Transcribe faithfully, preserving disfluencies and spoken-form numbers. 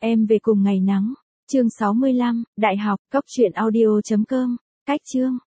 Em về cùng ngày nắng. Chương sáu mươi lăm, Đại học, cốc truyện audio chấm com. Cách chương